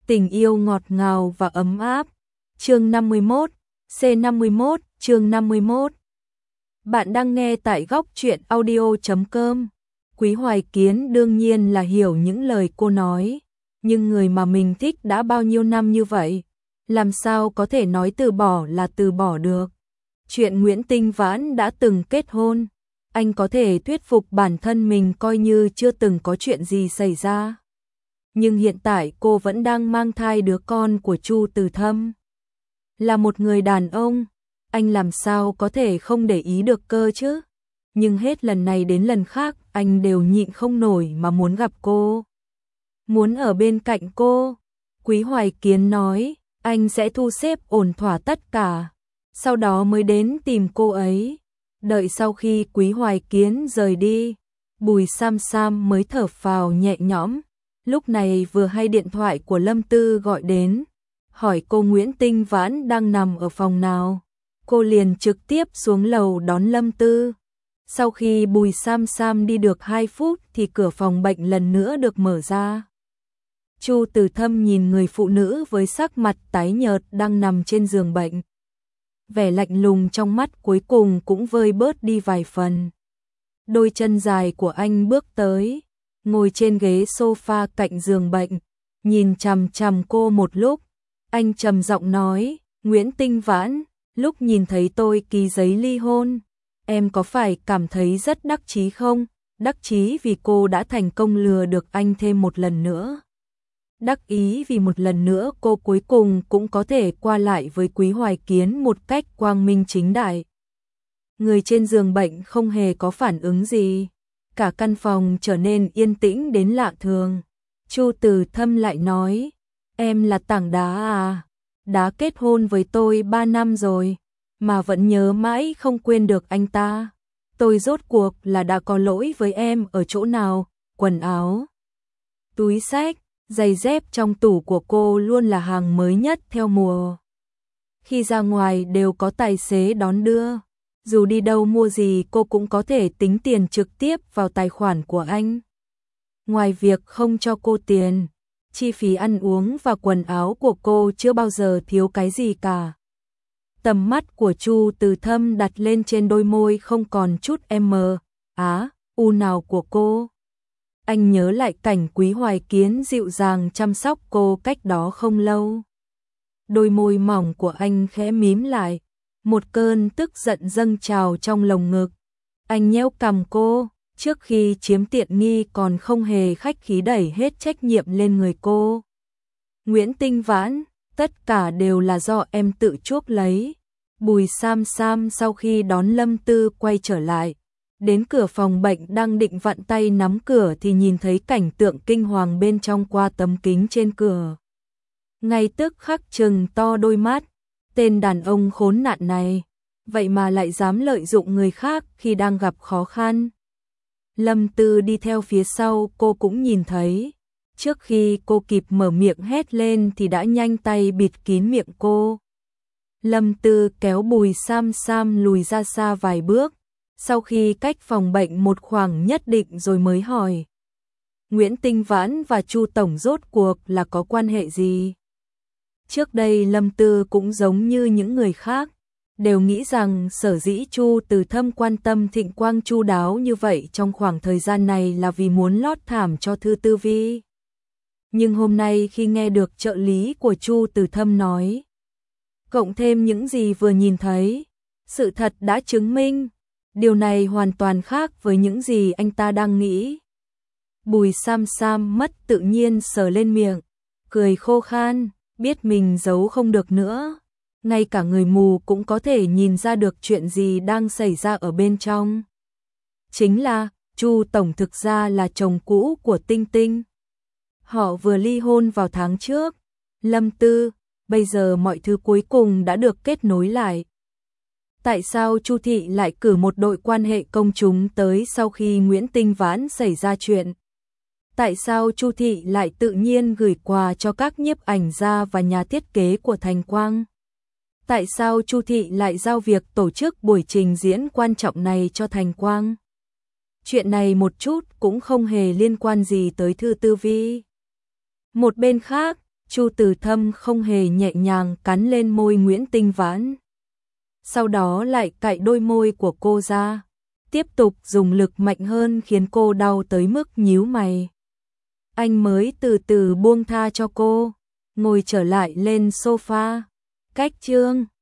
Tình yêu ngọt ngào và ấm áp. Chương 51, C51, chương 51. Bạn đang nghe tại góc truyện audio.com. Quý Hoài Kiến đương nhiên là hiểu những lời cô nói, nhưng người mà mình thích đã bao nhiêu năm như vậy, làm sao có thể nói từ bỏ là từ bỏ được. Chuyện Nguyễn Tinh Vãn đã từng kết hôn, anh có thể thuyết phục bản thân mình coi như chưa từng có chuyện gì xảy ra. Nhưng hiện tại cô vẫn đang mang thai đứa con của Chu Từ Thâm. Là một người đàn ông, anh làm sao có thể không để ý được cơ chứ? Nhưng hết lần này đến lần khác anh đều nhịn không nổi mà muốn gặp cô. Muốn ở bên cạnh cô. Quý Hoài Kiến nói, anh sẽ thu xếp ổn thỏa tất cả, sau đó mới đến tìm cô ấy. Đợi sau khi Quý Hoài Kiến rời đi, Bùi Sam Sam mới thở phào nhẹ nhõm. Lúc này vừa hay điện thoại của Lâm Tư gọi đến, hỏi cô Nguyễn Tinh Vãn đang nằm ở phòng nào. Cô liền trực tiếp xuống lầu đón Lâm Tư. Sau khi Bùi Sam Sam đi được 2 phút thì cửa phòng bệnh lần nữa được mở ra. Chu Từ Thâm nhìn người phụ nữ với sắc mặt tái nhợt đang nằm trên giường bệnh. Vẻ lạnh lùng trong mắt cuối cùng cũng vơi bớt đi vài phần. Đôi chân dài của anh bước tới, ngồi trên ghế sofa cạnh giường bệnh, nhìn chằm chằm cô một lúc. Anh trầm giọng nói, Nguyễn Tinh Vãn, lúc nhìn thấy tôi ký giấy ly hôn, em có phải cảm thấy rất đắc chí không? Đắc chí vì cô đã thành công lừa được anh thêm một lần nữa. Đắc ý vì một lần nữa cô cuối cùng cũng có thể qua lại với Quý Hoài Kiến một cách quang minh chính đại. Người trên giường bệnh không hề có phản ứng gì. Cả căn phòng trở nên yên tĩnh đến lạ thường. Chu Từ Thâm lại nói, em là tảng đá à, đã kết hôn với tôi 3 năm rồi, mà vẫn nhớ mãi không quên được anh ta. Tôi rốt cuộc là đã có lỗi với em ở chỗ nào? Quần áo, túi xách, giày dép trong tủ của cô luôn là hàng mới nhất theo mùa. Khi ra ngoài đều có tài xế đón đưa. Dù đi đâu mua gì cô cũng có thể tính tiền trực tiếp vào tài khoản của anh. Ngoài việc không cho cô tiền, chi phí ăn uống và quần áo của cô chưa bao giờ thiếu cái gì cả. Tầm mắt của Chu Từ Thâm đặt lên trên đôi môi không còn chút u nào của cô. Anh nhớ lại cảnh Quý Hoài Kiến dịu dàng chăm sóc cô cách đó không lâu. Đôi môi mỏng của anh khẽ mím lại, một cơn tức giận dâng trào trong lồng ngực. Anh nhéo cằm cô, trước khi chiếm tiện nghi còn không hề khách khí đẩy hết trách nhiệm lên người cô. Nguyễn Tinh Vãn, tất cả đều là do em tự chuốc lấy. Bùi Sam Sam sau khi đón Lâm Tư quay trở lại, đến cửa phòng bệnh đang định vặn tay nắm cửa thì nhìn thấy cảnh tượng kinh hoàng bên trong qua tấm kính trên cửa. Ngay tức khắc trừng to đôi mắt, tên đàn ông khốn nạn này, vậy mà lại dám lợi dụng người khác khi đang gặp khó khăn. Lâm Tư đi theo phía sau cô cũng nhìn thấy, trước khi cô kịp mở miệng hét lên thì đã nhanh tay bịt kín miệng cô. Lâm Tư kéo Bùi Sam Sam lùi ra xa vài bước, sau khi cách phòng bệnh một khoảng nhất định rồi mới hỏi. Nguyễn Tinh Vãn và Chu Tổng rốt cuộc là có quan hệ gì? Trước đây Lâm Tư cũng giống như những người khác, đều nghĩ rằng sở dĩ Chu Từ Thâm quan tâm Thịnh Quang chu đáo như vậy trong khoảng thời gian này là vì muốn lót thảm cho Thư Tư Vi. Nhưng hôm nay khi nghe được trợ lý của Chu Từ Thâm nói, cộng thêm những gì vừa nhìn thấy, sự thật đã chứng minh, điều này hoàn toàn khác với những gì anh ta đang nghĩ. Bùi Sam Sam mất tự nhiên sờ lên miệng, cười khô khan, biết mình giấu không được nữa. Ngay cả người mù cũng có thể nhìn ra được chuyện gì đang xảy ra ở bên trong. Chính là, Chu Tổng thực ra là chồng cũ của Tinh Tinh. Họ vừa ly hôn vào tháng trước. Lâm Tư, bây giờ mọi thứ cuối cùng đã được kết nối lại. Tại sao Chu Thị lại cử một đội quan hệ công chúng tới sau khi Nguyễn Tinh Vãn xảy ra chuyện? Tại sao Chu Thị lại tự nhiên gửi quà cho các nhiếp ảnh gia và nhà thiết kế của Thành Quang? Tại sao Chu Thị lại giao việc tổ chức buổi trình diễn quan trọng này cho Thành Quang? Chuyện này một chút cũng không hề liên quan gì tới Thư Tư Vi. Một bên khác, Chu Từ Thâm không hề nhẹ nhàng cắn lên môi Nguyễn Tinh Vãn. Sau đó lại cạy đôi môi của cô ra, tiếp tục dùng lực mạnh hơn khiến cô đau tới mức nhíu mày. Anh mới từ từ buông tha cho cô, ngồi trở lại lên sofa, cách Trương